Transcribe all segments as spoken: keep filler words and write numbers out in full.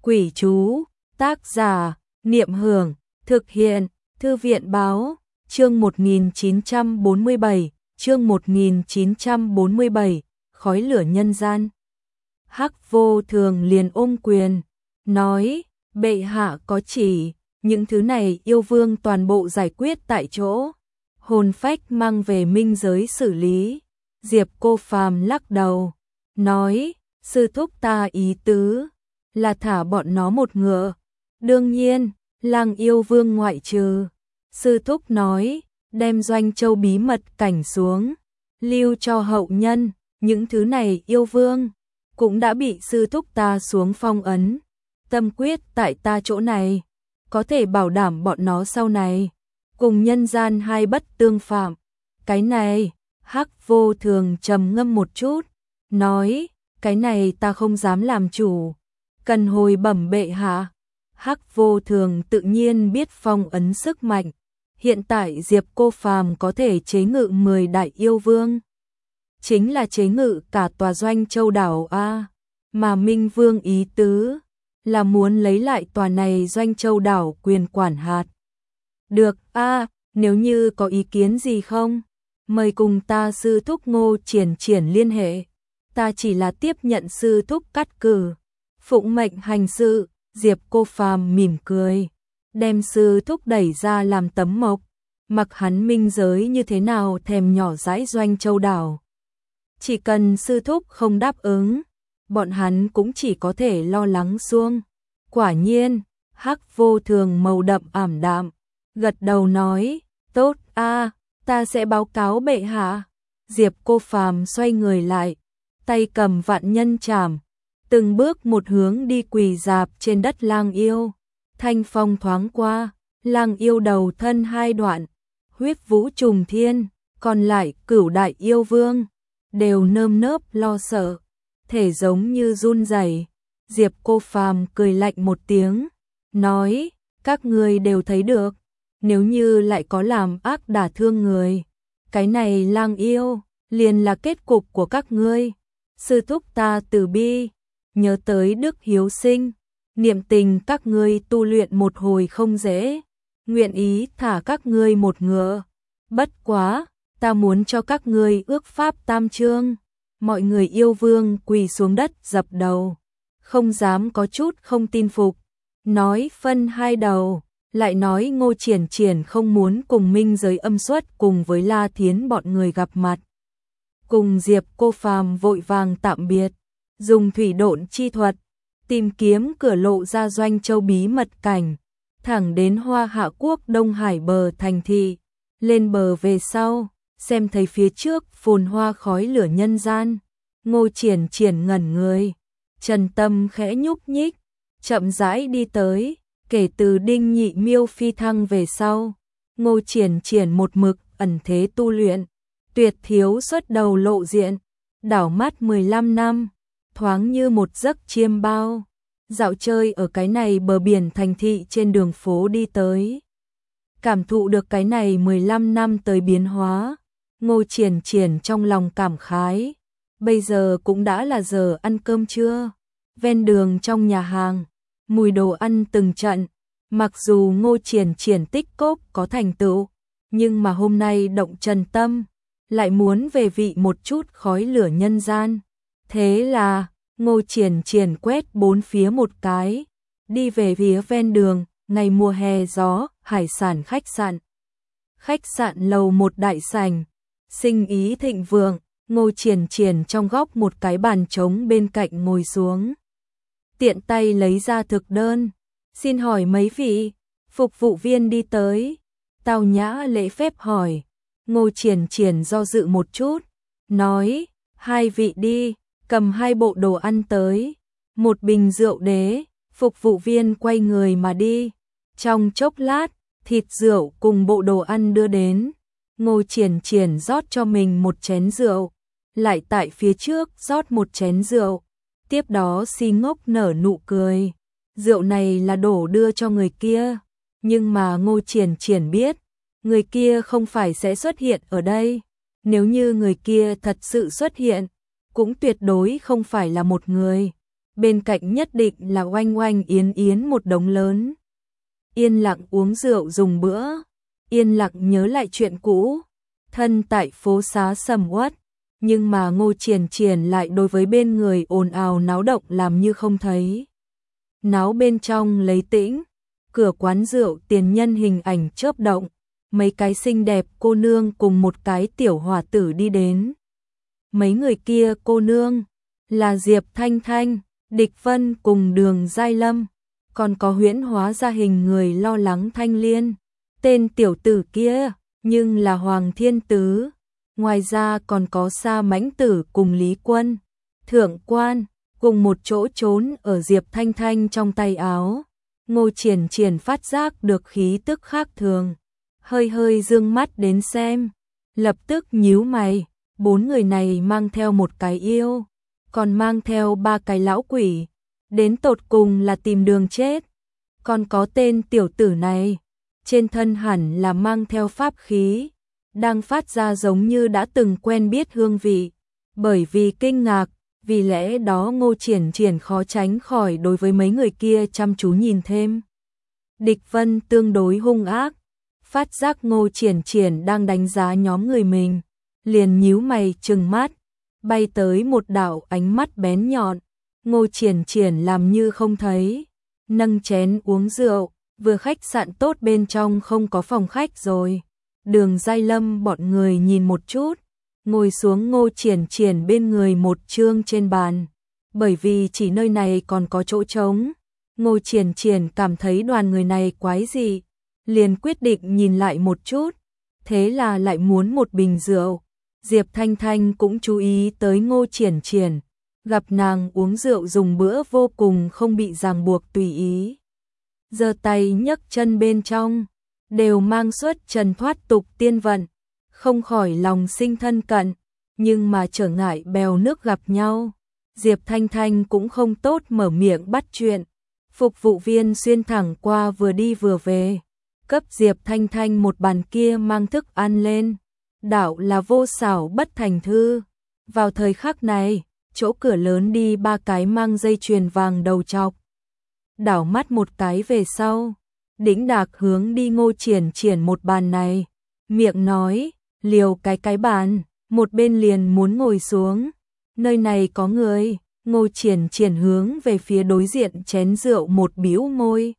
Quỷ chú, tác giả, Niệm Hưởng, thực hiện, Thư viện báo, chương một nghìn chín trăm bốn mươi bảy, chương một nghìn chín trăm bốn mươi bảy, khói lửa nhân gian. Hắc Vô Thường liền ôm quyền, nói, bệ hạ có chỉ, những thứ này yêu vương toàn bộ giải quyết tại chỗ, hồn phách mang về minh giới xử lý. Diệp Cô Phàm lắc đầu, nói, sư thúc ta ý tứ là thả bọn nó một ngựa, đương nhiên, Lang yêu vương ngoại trừ. Sư thúc nói, đem Doanh Châu bí mật cảnh xuống, lưu cho hậu nhân, những thứ này yêu vương cũng đã bị sư thúc ta xuống phong ấn, tâm quyết tại ta chỗ này, có thể bảo đảm bọn nó sau này cùng nhân gian hai bất tương phạm. Cái này, Hắc Vô Thường trầm ngâm một chút, nói, cái này ta không dám làm chủ, cần hồi bẩm bệ hạ. Hắc Vô Thường tự nhiên biết phong ấn sức mạnh, hiện tại Diệp Cô Phàm có thể chế ngự mười đại yêu vương, chính là chế ngự cả tòa Doanh Châu đảo a, mà Minh Vương ý tứ là muốn lấy lại tòa này Doanh Châu đảo quyền quản hạt. Được a, nếu như có ý kiến gì không, mời cùng ta sư thúc Ngô Triển Triển liên hệ, ta chỉ là tiếp nhận sư thúc cắt cử, phụng mệnh hành sự. Diệp Cô Phàm mỉm cười, đem sư thúc đẩy ra làm tấm mộc, mặc hắn minh giới như thế nào thèm nhỏ dãi Doanh Châu đảo. Chỉ cần sư thúc không đáp ứng, bọn hắn cũng chỉ có thể lo lắng xuông. Quả nhiên, Hắc Vô Thường màu đậm ảm đạm, gật đầu nói, tốt a, ta sẽ báo cáo bệ hạ. Diệp Cô Phàm xoay người lại, tay cầm vạn nhân trảm, từng bước một hướng đi quỳ dạp trên đất Lang yêu. Thanh phong thoáng qua, Lang yêu đầu thân hai đoạn, huyết vũ trùng thiên, còn lại cửu đại yêu vương đều nơm nớp lo sợ, thể giống như run rẩy. Diệp Cô Phàm cười lạnh một tiếng, nói, các ngươi đều thấy được, nếu như lại có làm ác đả thương người, cái này Lang yêu liền là kết cục của các ngươi. Sư thúc ta từ bi, nhớ tới đức hiếu sinh, niệm tình các ngươi tu luyện một hồi không dễ, nguyện ý thả các ngươi một ngựa. Bất quá, ta muốn cho các ngươi ước pháp tam chương. Mọi người yêu vương quỳ xuống đất dập đầu, không dám có chút không tin phục, nói phân hai đầu, lại nói Ngô Triển Triển không muốn cùng minh giới âm xuất cùng với La Thiến bọn người gặp mặt. Cùng Diệp Cô Phàm vội vàng tạm biệt, dùng thủy độn chi thuật, tìm kiếm cửa lộ ra Doanh Châu bí mật cảnh, thẳng đến Hoa Hạ Quốc Đông Hải bờ thành thị. Lên bờ về sau, xem thấy phía trước phồn hoa khói lửa nhân gian, Ngô Triển Triển ngẩn người, Trần tâm khẽ nhúc nhích, chậm rãi đi tới. Kể từ Đinh Nhị Miêu phi thăng về sau, Ngô Triển Triển một mực ẩn thế tu luyện, tuyệt thiếu xuất đầu lộ diện, đảo mắt mười lăm năm, thoáng như một giấc chiêm bao, dạo chơi ở cái này bờ biển thành thị trên đường phố đi tới. Cảm thụ được cái này mười lăm năm tới biến hóa, Ngô Triển Triển trong lòng cảm khái, bây giờ cũng đã là giờ ăn cơm trưa. Ven đường trong nhà hàng, mùi đồ ăn từng trận, mặc dù Ngô Triển Triển tích cóp có thành tựu, nhưng mà hôm nay động Trần tâm, lại muốn về vị một chút khói lửa nhân gian. Thế là, Ngô Triển Triển quét bốn phía một cái, đi về phía ven đường, ngày mùa hè gió, hải sản khách sạn. Khách sạn lầu một đại sảnh, sinh ý thịnh vượng, Ngô Triển Triển trong góc một cái bàn trống bên cạnh ngồi xuống. Tiện tay lấy ra thực đơn, xin hỏi mấy vị, phục vụ viên đi tới, tao nhã lễ phép hỏi. Ngô Triển Triển do dự một chút, nói, hai vị đi, cầm hai bộ đồ ăn tới, một bình rượu đế. Phục vụ viên quay người mà đi, trong chốc lát, thịt rượu cùng bộ đồ ăn đưa đến. Ngô Triển Triển rót cho mình một chén rượu, lại tại phía trước rót một chén rượu, tiếp đó si ngốc nở nụ cười. Rượu này là đổ đưa cho người kia, nhưng mà Ngô Triển Triển biết, người kia không phải sẽ xuất hiện ở đây. Nếu như người kia thật sự xuất hiện, cũng tuyệt đối không phải là một người. bên cạnh nhất định là oanh oanh yến yến một đống lớn. Yên lặng uống rượu dùng bữa, yên lặng nhớ lại chuyện cũ, thân tại phố xá sầm uất, nhưng mà Ngô Triển Triển lại đối với bên người ồn ào náo động làm như không thấy. Náo bên trong lấy tĩnh, cửa quán rượu tiền nhân hình ảnh chớp động, mấy cái xinh đẹp cô nương cùng một cái tiểu hòa tử đi đến. Mấy người kia cô nương là Diệp Thanh Thanh, Địch Vân cùng Đường Giai Lâm, còn có huyễn hóa ra hình người lo lắng Thanh Liên, tên tiểu tử kia nhưng là Hoàng Thiên Tứ. Ngoài ra còn có Sa Mãnh Tử cùng Lý Quân, Thượng Quan, cùng một chỗ trốn ở Diệp Thanh Thanh trong tay áo. Ngô Triển Triển phát giác được khí tức khác thường, hơi hơi dương mắt đến xem, lập tức nhíu mày, bốn người này mang theo một cái yêu, còn mang theo ba cái lão quỷ, đến tột cùng là tìm đường chết. Còn có tên tiểu tử này, trên thân hẳn là mang theo pháp khí, đang phát ra giống như đã từng quen biết hương vị. Bởi vì kinh ngạc, vì lẽ đó Ngô Triển Triển khó tránh khỏi đối với mấy người kia chăm chú nhìn thêm. Địch Vân tương đối hung ác, phát giác Ngô Triển Triển đang đánh giá nhóm người mình, liền nhíu mày trừng mắt, bay tới một đạo ánh mắt bén nhọn. Ngô Triển Triển làm như không thấy, nâng chén uống rượu, vừa khách sạn tốt bên trong không có phòng khách rồi. Đường Giai Lâm bọn người nhìn một chút, ngồi xuống Ngô Triển Triển bên người một chương trên bàn, bởi vì chỉ nơi này còn có chỗ trống. Ngô Triển Triển cảm thấy đoàn người này quái gì, liền quyết định nhìn lại một chút, thế là lại muốn một bình rượu. Diệp Thanh Thanh cũng chú ý tới Ngô Triển Triển, gặp nàng uống rượu dùng bữa vô cùng không bị ràng buộc tùy ý. Giơ tay nhấc chân bên trong, đều mang xuất trần thoát tục tiên vận, không khỏi lòng sinh thân cận, nhưng mà trở ngại bèo nước gặp nhau. Diệp Thanh Thanh cũng không tốt mở miệng bắt chuyện, phục vụ viên xuyên thẳng qua vừa đi vừa về, cấp Diệp Thanh Thanh một bàn kia mang thức ăn lên, đạo là vô xảo bất thành thư. Vào thời khắc này, chỗ cửa lớn đi ba cái mang dây chuyền vàng đầu trọc, đảo mắt một cái về sau, đĩnh đạc hướng đi Ngô Triển Triển một bàn này, miệng nói, liều cái cái bàn, một bên liền muốn ngồi xuống, nơi này có người. Ngô Triển Triển hướng về phía đối diện chén rượu một bĩu môi,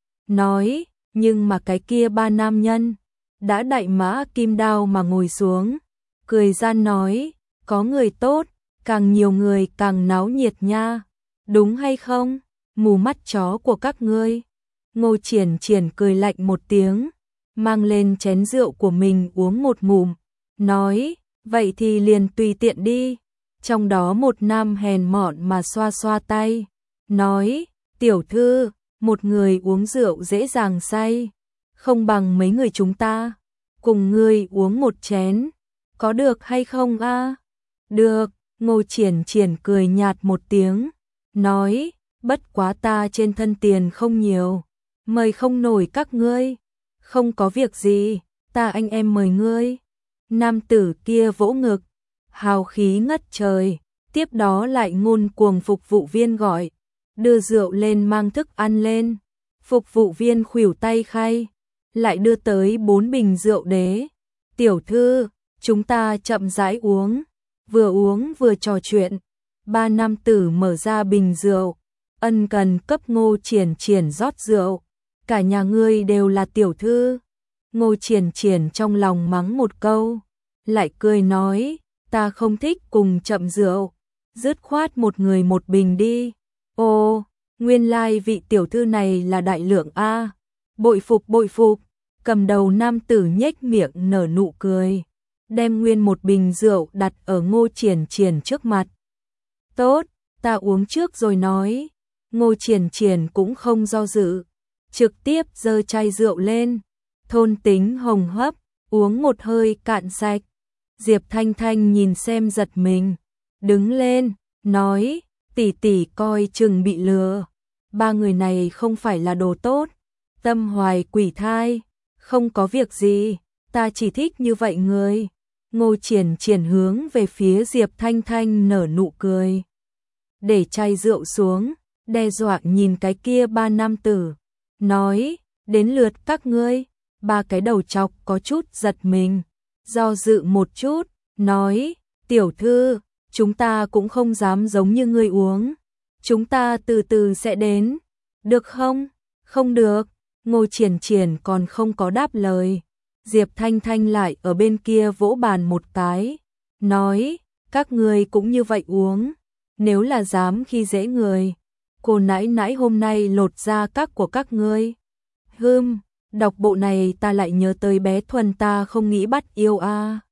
nói, nhưng mà cái kia ba nam nhân, đã đại mã kim đao mà ngồi xuống, cười gian nói, có người tốt, càng nhiều người càng náo nhiệt nha, đúng hay không, mù mắt chó của các ngươi. Ngô Triển Triển cười lạnh một tiếng, mang lên chén rượu của mình uống một ngụm, nói, vậy thì liền tùy tiện đi. Trong đó một nam hèn mọn mà xoa xoa tay, nói, tiểu thư, một người uống rượu dễ dàng say, không bằng mấy người chúng ta, cùng ngươi uống một chén, có được hay không a? Được. Ngô Triển Triển cười nhạt một tiếng, nói, bất quá ta trên thân tiền không nhiều, mời không nổi các ngươi, không có việc gì, ta anh em mời ngươi. Nam tử kia vỗ ngực, hào khí ngất trời, tiếp đó lại ngôn cuồng phục vụ viên gọi, đưa rượu lên mang thức ăn lên, phục vụ viên khuỷu tay khay, lại đưa tới bốn bình rượu đế. Tiểu thư, chúng ta chậm rãi uống. Vừa uống vừa trò chuyện, ba nam tử mở ra bình rượu, ân cần cấp Ngô Triển Triển rót rượu, cả nhà ngươi đều là tiểu thư. Ngô Triển Triển trong lòng mắng một câu, lại cười nói, ta không thích cùng chậm rượu, dứt khoát một người một bình đi. Ô, nguyên lai vị tiểu thư này là đại lượng a, bội phục bội phục. Cầm đầu nam tử nhếch miệng nở nụ cười, đem nguyên một bình rượu đặt ở Ngô Triển Triển trước mặt. Tốt, ta uống trước rồi nói. Ngô Triển Triển cũng không do dự, trực tiếp giơ chai rượu lên, thôn tính hồng hấp, uống một hơi cạn sạch. Diệp Thanh Thanh nhìn xem giật mình, đứng lên, nói, tỷ tỷ coi chừng bị lừa. Ba người này không phải là đồ tốt, tâm hoài quỷ thai, không có việc gì, ta chỉ thích như vậy người. Ngô Triển Triển hướng về phía Diệp Thanh Thanh nở nụ cười. để chai rượu xuống, đe dọa nhìn cái kia ba nam tử, nói, đến lượt các ngươi. Ba cái đầu chọc có chút giật mình, do dự một chút, nói, tiểu thư, chúng ta cũng không dám giống như ngươi uống, chúng ta từ từ sẽ đến, được không? Không được, Ngô Triển Triển còn không có đáp lời, Diệp Thanh Thanh lại ở bên kia vỗ bàn một cái, nói, các ngươi cũng như vậy uống, nếu là dám khi dễ người, cô nãi nãi hôm nay lột da các của các ngươi. Hừm, đọc bộ này ta lại nhớ tới bé Thuần ta không nghĩ bắt yêu a.